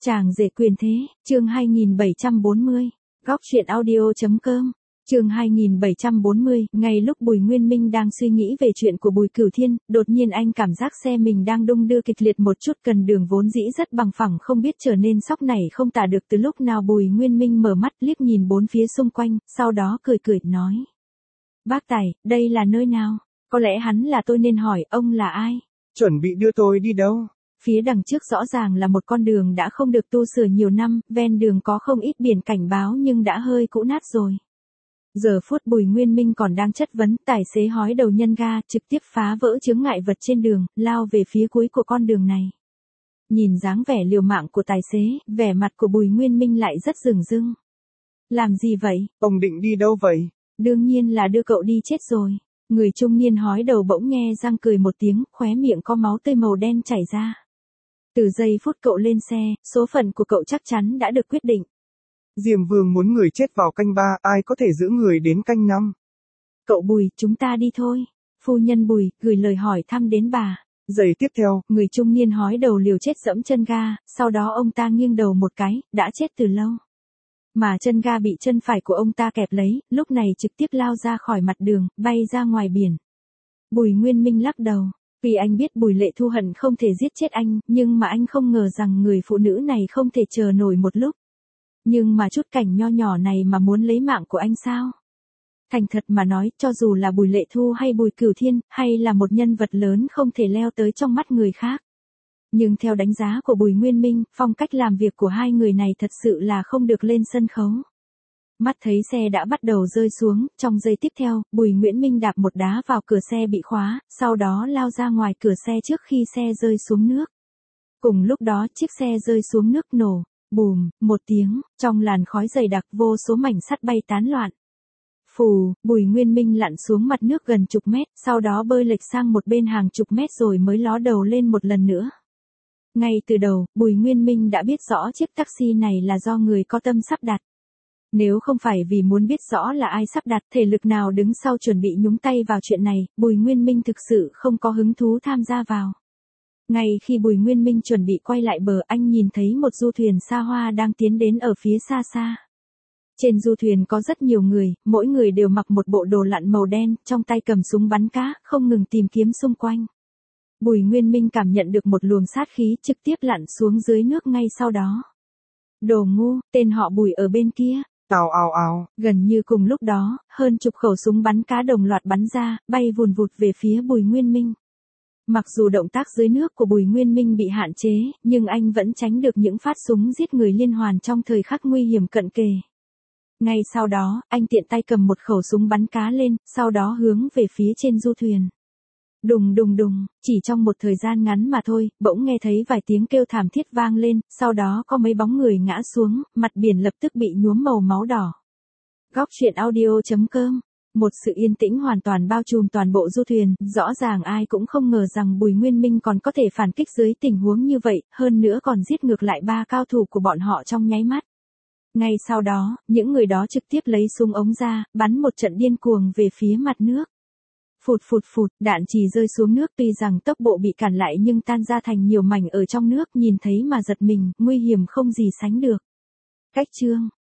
Chàng rể quyền thế, chương 2740, góc truyện audio.com, chương 2740, ngay lúc Bùi Nguyên Minh đang suy nghĩ về chuyện của Bùi Cửu Thiên, đột nhiên anh cảm giác xe mình đang đung đưa kịch liệt một chút, cần đường vốn dĩ rất bằng phẳng không biết trở nên sóc nảy không tả được. Từ lúc nào Bùi Nguyên Minh mở mắt liếc nhìn bốn phía xung quanh, sau đó cười cười nói: Bác Tài, đây là nơi nào? Có lẽ hắn là tôi nên hỏi, ông là ai? Chuẩn bị đưa tôi đi đâu? Phía đằng trước rõ ràng là một con đường đã không được tu sửa nhiều năm, ven đường có không ít biển cảnh báo nhưng đã hơi cũ nát rồi. Giờ phút Bùi Nguyên Minh còn đang chất vấn, tài xế hói đầu nhân ga, trực tiếp phá vỡ chướng ngại vật trên đường, lao về phía cuối của con đường này. Nhìn dáng vẻ liều mạng của tài xế, vẻ mặt của Bùi Nguyên Minh lại rất rừng rưng. Làm gì vậy? Ông định đi đâu vậy? Đương nhiên là đưa cậu đi chết rồi. Người trung niên hói đầu bỗng nghe răng cười một tiếng, khóe miệng có máu tươi màu đen chảy ra. Từ giây phút cậu lên xe, số phận của cậu chắc chắn đã được quyết định. Diêm Vương muốn người chết vào canh 3, ai có thể giữ người đến canh 5? Cậu Bùi, chúng ta đi thôi. Phu nhân Bùi, gửi lời hỏi thăm đến bà. Giây tiếp theo, người trung niên hói đầu liều chết dẫm chân ga, sau đó ông ta nghiêng đầu một cái, đã chết từ lâu. Mà chân ga bị chân phải của ông ta kẹp lấy, lúc này trực tiếp lao ra khỏi mặt đường, bay ra ngoài biển. Bùi Nguyên Minh lắc đầu. Vì anh biết Bùi Lệ Thu hận không thể giết chết anh, nhưng mà anh không ngờ rằng người phụ nữ này không thể chờ nổi một lúc. Nhưng mà chút cảnh nho nhỏ này mà muốn lấy mạng của anh sao? Thành thật mà nói, cho dù là Bùi Lệ Thu hay Bùi Cửu Thiên, hay là một nhân vật lớn không thể leo tới trong mắt người khác. Nhưng theo đánh giá của Bùi Nguyên Minh, phong cách làm việc của hai người này thật sự là không được lên sân khấu. Mắt thấy xe đã bắt đầu rơi xuống, trong giây tiếp theo, Bùi Nguyễn Minh đạp một đá vào cửa xe bị khóa, sau đó lao ra ngoài cửa xe trước khi xe rơi xuống nước. Cùng lúc đó chiếc xe rơi xuống nước nổ, bùm, một tiếng, trong làn khói dày đặc vô số mảnh sắt bay tán loạn. Phù, Bùi Nguyên Minh lặn xuống mặt nước gần chục mét, sau đó bơi lệch sang một bên hàng chục mét rồi mới ló đầu lên một lần nữa. Ngay từ đầu, Bùi Nguyên Minh đã biết rõ chiếc taxi này là do người có tâm sắp đặt. Nếu không phải vì muốn biết rõ là ai sắp đặt, thể lực nào đứng sau chuẩn bị nhúng tay vào chuyện này, Bùi Nguyên Minh thực sự không có hứng thú tham gia vào. Ngay khi Bùi Nguyên Minh chuẩn bị quay lại bờ, anh nhìn thấy một du thuyền xa hoa đang tiến đến ở phía xa xa. Trên du thuyền có rất nhiều người, mỗi người đều mặc một bộ đồ lặn màu đen, trong tay cầm súng bắn cá, không ngừng tìm kiếm xung quanh. Bùi Nguyên Minh cảm nhận được một luồng sát khí trực tiếp lặn xuống dưới nước ngay sau đó. Đồ ngu, tên họ Bùi ở bên kia. Ào ào ào. Gần như cùng lúc đó, hơn chục khẩu súng bắn cá đồng loạt bắn ra, bay vùn vụt về phía Bùi Nguyên Minh. Mặc dù động tác dưới nước của Bùi Nguyên Minh bị hạn chế, nhưng anh vẫn tránh được những phát súng giết người liên hoàn trong thời khắc nguy hiểm cận kề. Ngay sau đó, anh tiện tay cầm một khẩu súng bắn cá lên, sau đó hướng về phía trên du thuyền. Đùng đùng đùng, chỉ trong một thời gian ngắn mà thôi, bỗng nghe thấy vài tiếng kêu thảm thiết vang lên, sau đó có mấy bóng người ngã xuống, mặt biển lập tức bị nhuốm màu máu đỏ. Góc truyện audio.com, một sự yên tĩnh hoàn toàn bao trùm toàn bộ du thuyền, rõ ràng ai cũng không ngờ rằng Bùi Nguyên Minh còn có thể phản kích dưới tình huống như vậy, hơn nữa còn giết ngược lại ba cao thủ của bọn họ trong nháy mắt. Ngay sau đó, những người đó trực tiếp lấy súng ống ra, bắn một trận điên cuồng về phía mặt nước. Phụt phụt phụt, đạn chỉ rơi xuống nước, tuy rằng tốc độ bị cản lại nhưng tan ra thành nhiều mảnh ở trong nước, nhìn thấy mà giật mình, nguy hiểm không gì sánh được. Cách chương